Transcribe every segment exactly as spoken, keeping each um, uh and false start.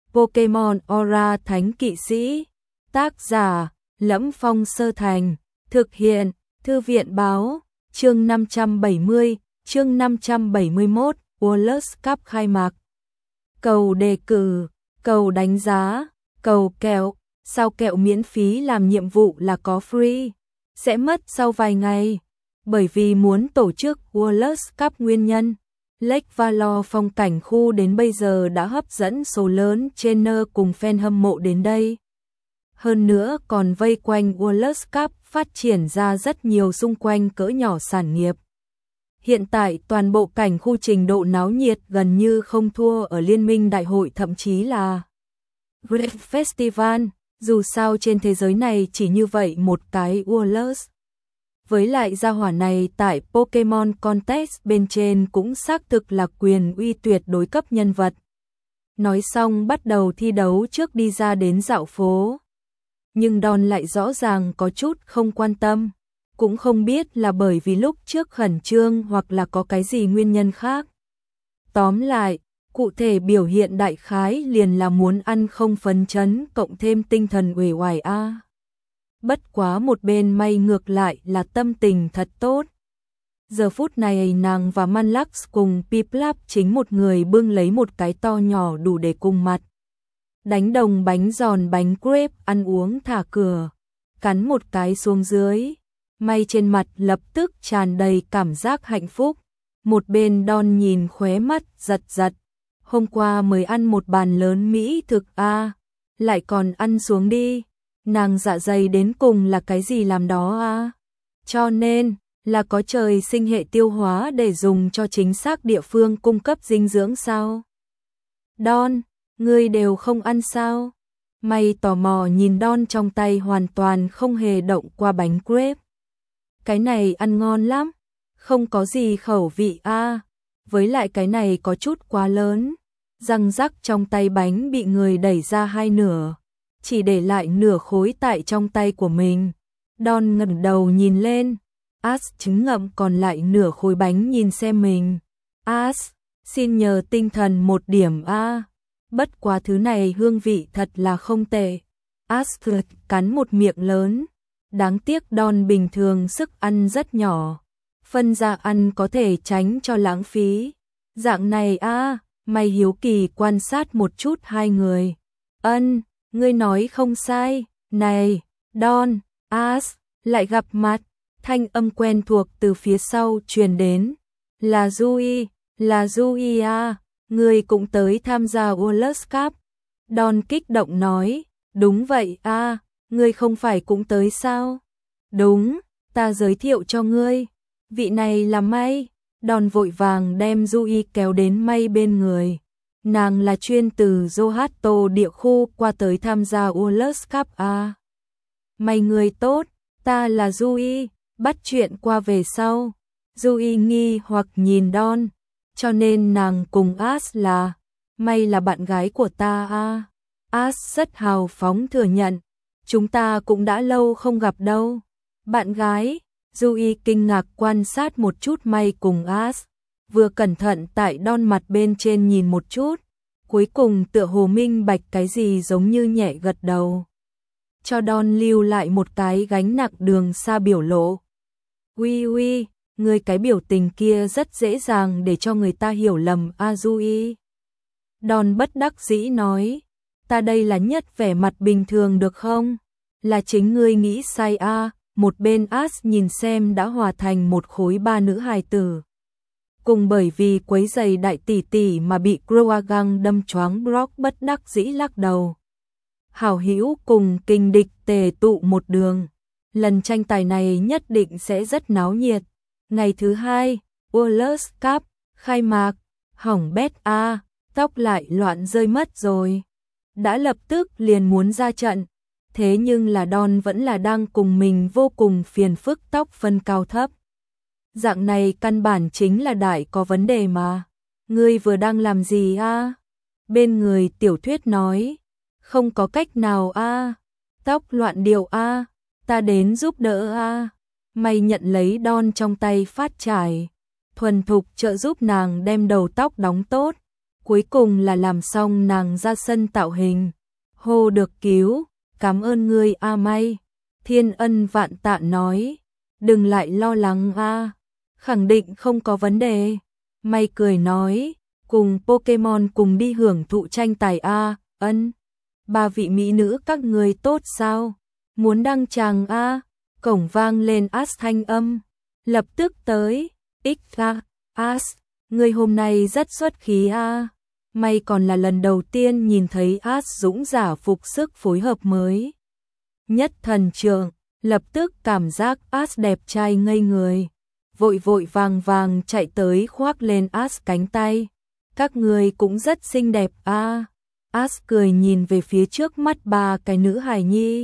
Pokemon Aura Thánh Kỵ Sĩ. Tác giả: Lẫm Phong Sơ Thành. Thực hiện: Thư viện báo. Chương năm trăm bảy mươi, chương năm trăm bảy mươi mốt, Worlds Cup khai mạc. Cầu đề cử, cầu đánh giá, cầu kẹo, sao kẹo miễn phí làm nhiệm vụ là có free, sẽ mất sau vài ngày. Bởi vì muốn tổ chức Worlds Cup nguyên nhân, Lake Valor phong cảnh khu đến bây giờ đã hấp dẫn số lớn trainer cùng fan hâm mộ đến đây. Hơn nữa còn vây quanh Worlds Cup phát triển ra rất nhiều xung quanh cỡ nhỏ sản nghiệp. Hiện tại toàn bộ cảnh khu trình độ náo nhiệt gần như không thua ở Liên minh Đại hội, thậm chí là Great Festival, dù sao trên thế giới này chỉ như vậy một cái Worlds. Với lại gia hỏa này tại Pokemon Contest bên trên cũng xác thực là quyền uy tuyệt đối cấp nhân vật. Nói xong bắt đầu thi đấu trước đi ra đến dạo phố. Nhưng Don lại rõ ràng có chút không quan tâm, cũng không biết là bởi vì lúc trước khẩn trương hoặc là có cái gì nguyên nhân khác. Tóm lại, cụ thể biểu hiện đại khái liền là muốn ăn không phấn chấn cộng thêm tinh thần uể oải a. À. Bất quá một bên may ngược lại là tâm tình thật tốt. Giờ phút này nàng và Manlax cùng Piplup chính một người bưng lấy một cái to nhỏ đủ để cùng mặt. Đánh đồng bánh giòn bánh crepe ăn uống thả cửa, cắn một cái xuống dưới, may trên mặt lập tức tràn đầy cảm giác hạnh phúc. Một bên Don nhìn khóe mắt giật giật, hôm qua mới ăn một bàn lớn mỹ thực a, à, lại còn ăn xuống đi, nàng dạ dày đến cùng là cái gì làm đó a? À? Cho nên là có trời sinh hệ tiêu hóa để dùng cho chính xác địa phương cung cấp dinh dưỡng sao? Don, ngươi đều không ăn sao? May tò mò nhìn Don trong tay hoàn toàn không hề động qua bánh crepe. Cái này ăn ngon lắm, không có gì khẩu vị a, à. Với lại cái này có chút quá lớn. Răng rắc trong tay bánh bị người đẩy ra hai nửa, chỉ để lại nửa khối tại trong tay của mình. Don ngẩng đầu nhìn lên, Ash trứng ngậm còn lại nửa khối bánh nhìn xem mình. Ash, xin nhờ tinh thần một điểm a. À. Bất quá thứ này hương vị thật là không tệ. Ash cắn một miệng lớn. Đáng tiếc Don bình thường sức ăn rất nhỏ, phân ra ăn có thể tránh cho lãng phí. Dạng này a, à, mày hiếu kỳ quan sát một chút hai người. Ân, ngươi nói không sai. Này, Don, Ash, lại gặp mặt. Thanh âm quen thuộc từ phía sau truyền đến. Là Yui, là Yui à, ngươi cũng tới tham gia Worlds Cup. Don kích động nói, đúng vậy a, à, ngươi không phải cũng tới sao? Đúng, ta giới thiệu cho ngươi. Vị này là May. Don vội vàng đem Yui kéo đến May bên người. Nàng là chuyên từ Johto địa khu qua tới tham gia Worlds Cup a. À. May người tốt, ta là Yui, bắt chuyện qua về sau. Yui nghi hoặc nhìn Don, cho nên nàng cùng Ash là, May là bạn gái của ta a. À. Ash rất hào phóng thừa nhận, chúng ta cũng đã lâu không gặp đâu. Bạn gái? Yui kinh ngạc quan sát một chút May cùng Ash, vừa cẩn thận tại Don mặt bên trên nhìn một chút, cuối cùng tựa hồ minh bạch cái gì giống như nhẹ gật đầu. Cho Don lưu lại một cái gánh nặng đường xa biểu lộ. Ui ui, người cái biểu tình kia rất dễ dàng để cho người ta hiểu lầm a Yui. Don bất đắc dĩ nói, ta đây là nhất vẻ mặt bình thường được không? Là chính ngươi nghĩ sai a. À. Một bên Ash nhìn xem đã hòa thành một khối ba nữ hài tử. Cùng bởi vì quấy giày đại tỷ tỷ mà bị Croagong đâm choáng Brock bất đắc dĩ lắc đầu. Hảo hữu cùng kình địch tề tụ một đường. Lần tranh tài này nhất định sẽ rất náo nhiệt. Ngày thứ hai, Worlds Cup, khai mạc, hỏng bét a, tóc lại loạn rơi mất rồi. Đã lập tức liền muốn ra trận. Thế nhưng là Don vẫn là đang cùng mình vô cùng phiền phức tóc phân cao thấp. Dạng này căn bản chính là đại có vấn đề mà. Ngươi vừa đang làm gì a? À? Bên người tiểu thuyết nói. Không có cách nào a. À? Tóc loạn điệu a. À? Ta đến giúp đỡ a. À? Mày nhận lấy Don trong tay phát trải. Thuần thục trợ giúp nàng đem đầu tóc đóng tốt. cuối cùng là làm xong nàng ra sân tạo hình. Hô được cứu, cảm ơn ngươi a May. Thiên Ân vạn tạ nói, đừng lại lo lắng a, khẳng định không có vấn đề. May cười nói, cùng Pokemon cùng đi hưởng thụ tranh tài a. Ân, ba vị mỹ nữ các người tốt sao? Muốn đăng tràng a? Cổng vang lên As thanh âm, lập tức tới. X a, As, người hôm nay rất xuất khí a. May còn là lần đầu tiên nhìn thấy As dũng giả phục sức phối hợp mới nhất thần trượng, lập tức cảm giác As đẹp trai ngây người, vội vội vàng vàng chạy tới khoác lên As cánh tay. Các người cũng rất xinh đẹp a. As cười nhìn về phía trước mắt ba cái nữ hài nhi.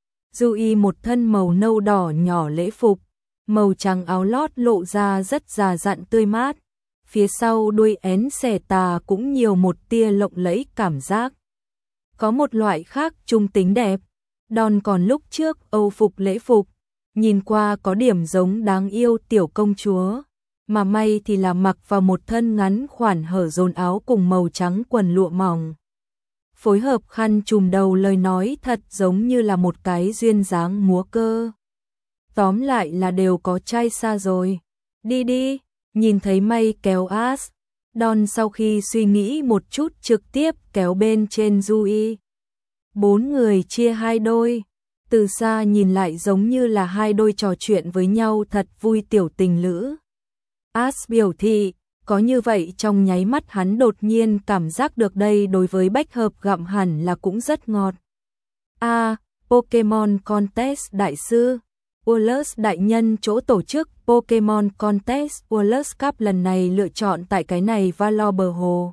Yui một thân màu nâu đỏ nhỏ lễ phục, màu trắng áo lót lộ ra rất già dặn tươi mát. Phía sau đuôi én xẻ tà cũng nhiều một tia lộng lẫy cảm giác. Có một loại khác trung tính đẹp. Đòn còn lúc trước Âu phục lễ phục, nhìn qua có điểm giống đáng yêu tiểu công chúa. Mà May thì là mặc vào một thân ngắn khoản hở dồn áo cùng màu trắng quần lụa mỏng. Phối hợp khăn trùm đầu, lời nói thật giống như là một cái duyên dáng múa cơ. Tóm lại là đều có trai xa rồi. Đi đi, nhìn thấy May kéo As, Đòn sau khi suy nghĩ một chút trực tiếp kéo bên trên Yui. Bốn người chia hai đôi, từ xa nhìn lại giống như là hai đôi trò chuyện với nhau thật vui tiểu tình lữ. As biểu thị, có như vậy trong nháy mắt hắn đột nhiên cảm giác được đây đối với bách hợp gặm hẳn là cũng rất ngọt. A, à, Pokemon Contest đại sư, Ullus đại nhân chỗ tổ chức Pokemon Contest Ullus Cup lần này lựa chọn tại cái này Valor bờ hồ.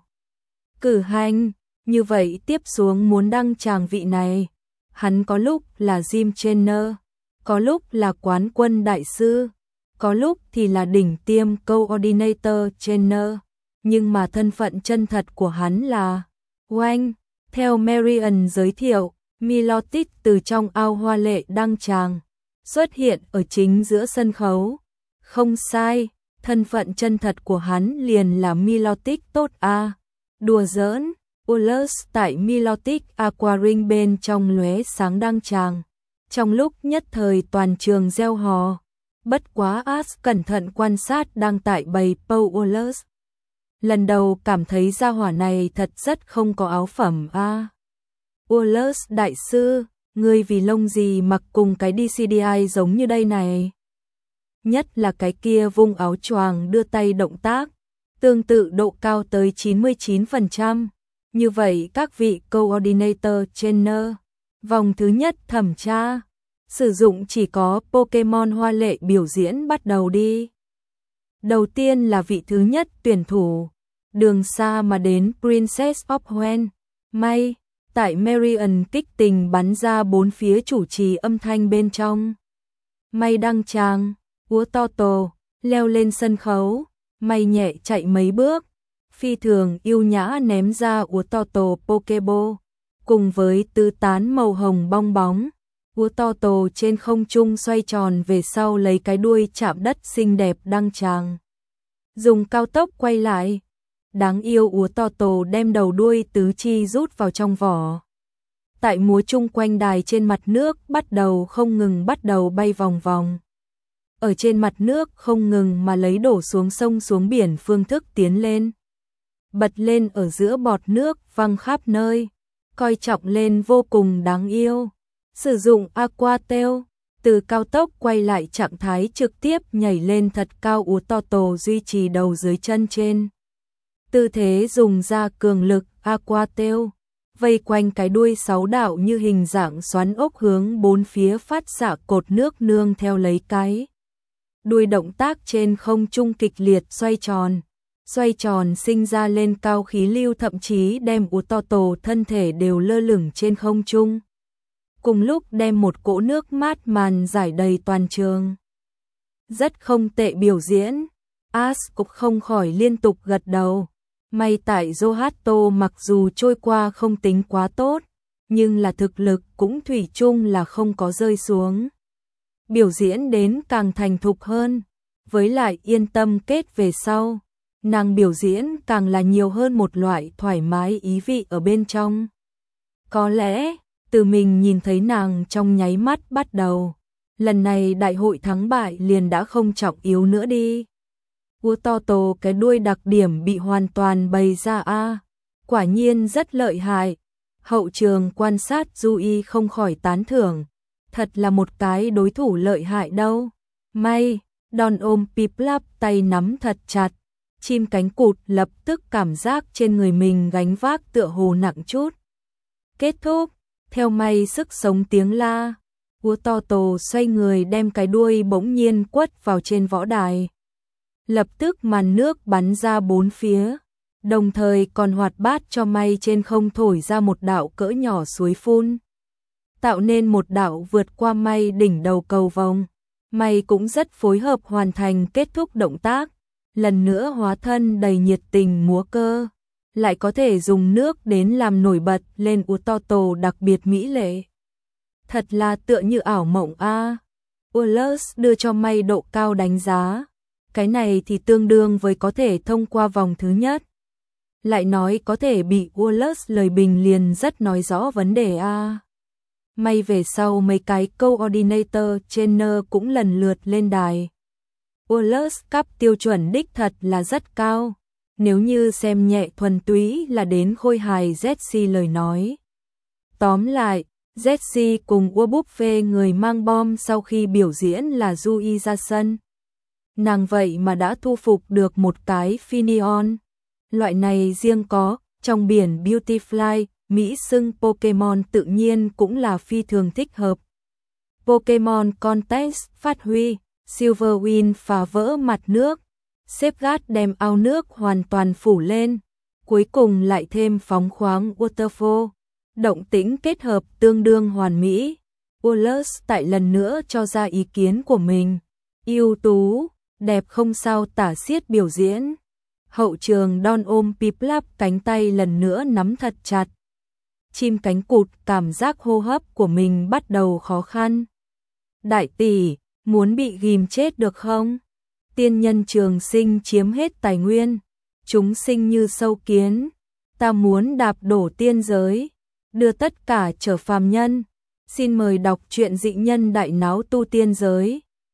Cử hành, như vậy tiếp xuống muốn đăng tràng vị này, hắn có lúc là gym trainer, có lúc là quán quân đại sư, có lúc thì là đỉnh tiêm coordinator trainer, nhưng mà thân phận chân thật của hắn là Wang. Theo Marian giới thiệu, Milotic từ trong ao hoa lệ đăng tràng, xuất hiện ở chính giữa sân khấu. Không sai, thân phận chân thật của hắn liền là Milotic tốt a. À. Đùa giỡn, Ullus tại Milotic Aquaring bên trong lóe sáng đăng tràng. Trong lúc nhất thời toàn trường reo hò. Bất quá As cẩn thận quan sát đang tại bầy Paul Ullus. Lần đầu cảm thấy gia hỏa này thật rất không có áo phẩm a. À. Ullus đại sư, ngươi vì lông gì mặc cùng cái đê xê đê i giống như đây này? Nhất là cái kia vung áo choàng đưa tay động tác, tương tự độ cao tới chín mươi chín phần trăm. Như vậy các vị coordinator trainer, vòng thứ nhất thẩm tra, sử dụng chỉ có Pokemon hoa lệ biểu diễn bắt đầu đi. Đầu tiên là vị thứ nhất tuyển thủ, đường xa mà đến Princess of Hoenn, May, tại Marian kích tình bắn ra bốn phía chủ trì âm thanh bên trong. May đăng tràng, úa to tổ, leo lên sân khấu, May nhẹ chạy mấy bước, phi thường yêu nhã ném ra úa to tổ Pokeball, cùng với tứ tán màu hồng bong bóng. Úa to tổ trên không trung xoay tròn về sau lấy cái đuôi chạm đất xinh đẹp đăng tràng. Dùng cao tốc quay lại. Đáng yêu úa to tổ đem đầu đuôi tứ chi rút vào trong vỏ. Tại múa chung quanh đài trên mặt nước bắt đầu không ngừng bắt đầu bay vòng vòng. Ở trên mặt nước không ngừng mà lấy đổ xuống sông xuống biển phương thức tiến lên. Bật lên ở giữa bọt nước văng khắp nơi. Coi trọng lên vô cùng đáng yêu. Sử dụng Aqua Tail, từ cao tốc quay lại trạng thái trực tiếp nhảy lên thật cao úa to tổ duy trì đầu dưới chân trên. Tư thế dùng ra cường lực Aqua Tail, vây quanh cái đuôi sáu đạo như hình dạng xoắn ốc hướng bốn phía phát xạ cột nước nương theo lấy cái. Đuôi động tác trên không trung kịch liệt xoay tròn, xoay tròn sinh ra lên cao khí lưu thậm chí đem úa to tổ thân thể đều lơ lửng trên không trung. Cùng lúc đem một cỗ nước mát màn giải đầy toàn trường. Rất không tệ biểu diễn, As cũng không khỏi liên tục gật đầu. May tại Johto mặc dù trôi qua không tính quá tốt, nhưng là thực lực cũng thủy chung là không có rơi xuống. Biểu diễn đến càng thành thục hơn, với lại yên tâm kết về sau. nàng biểu diễn càng là nhiều hơn một loại thoải mái ý vị ở bên trong. Có lẽ, từ mình nhìn thấy nàng trong nháy mắt bắt đầu, lần này đại hội thắng bại liền đã không trọng yếu nữa đi. Utoto cái đuôi đặc điểm bị hoàn toàn bày ra a, quả nhiên rất lợi hại. Hậu trường quan sát Yui không khỏi tán thưởng, thật là một cái đối thủ lợi hại đâu. May, đòn ôm Piplap tay nắm thật chặt, chim cánh cụt lập tức cảm giác trên người mình gánh vác tựa hồ nặng chút. Kết thúc, theo may sức sống tiếng la, Utoto xoay người đem cái đuôi bỗng nhiên quất vào trên võ đài. Lập tức màn nước bắn ra bốn phía, đồng thời còn hoạt bát cho may trên không thổi ra một đạo cỡ nhỏ suối phun, tạo nên một đạo vượt qua may đỉnh đầu cầu vồng. May cũng rất phối hợp hoàn thành kết thúc động tác, lần nữa hóa thân đầy nhiệt tình múa cơ, lại có thể dùng nước đến làm nổi bật lên Utoto đặc biệt mỹ lệ. Thật là tựa như ảo mộng a. À. Wallace đưa cho may độ cao đánh giá, cái này thì tương đương với có thể thông qua vòng thứ nhất. Lại nói có thể bị Wallace lời bình liền rất nói rõ vấn đề a. À. May về sau mấy cái coordinator trainer cũng lần lượt lên đài. Wallace cấp tiêu chuẩn đích thật là rất cao, nếu như xem nhẹ thuần túy là đến khôi hài Jessie lời nói. Tóm lại, Jessie cùng Warbuffet người mang bom sau khi biểu diễn là Yui ra sân. Nàng vậy mà đã thu phục được một cái Finion. Loại này riêng có, trong biển Beautyfly, Mỹ xưng Pokemon tự nhiên cũng là phi thường thích hợp. Pokemon Contest phát huy, Silverwing phá vỡ mặt nước, Safeguard đem ao nước hoàn toàn phủ lên, cuối cùng lại thêm phóng khoáng Waterfall. Động tĩnh kết hợp tương đương hoàn mỹ. Wallace tại lần nữa cho ra ý kiến của mình. Ưu tú, đẹp không sao tả xiết biểu diễn. Hậu trường Don ôm Piplap cánh tay lần nữa nắm thật chặt. Chim cánh cụt cảm giác hô hấp của mình bắt đầu khó khăn. Đại tỷ, muốn bị ghim chết được không? Tiên nhân trường sinh chiếm hết tài nguyên. Chúng sinh như sâu kiến. Ta muốn đạp đổ tiên giới, đưa tất cả trở phàm nhân. Xin mời đọc truyện Dị Nhân Đại Náo Tu Tiên Giới.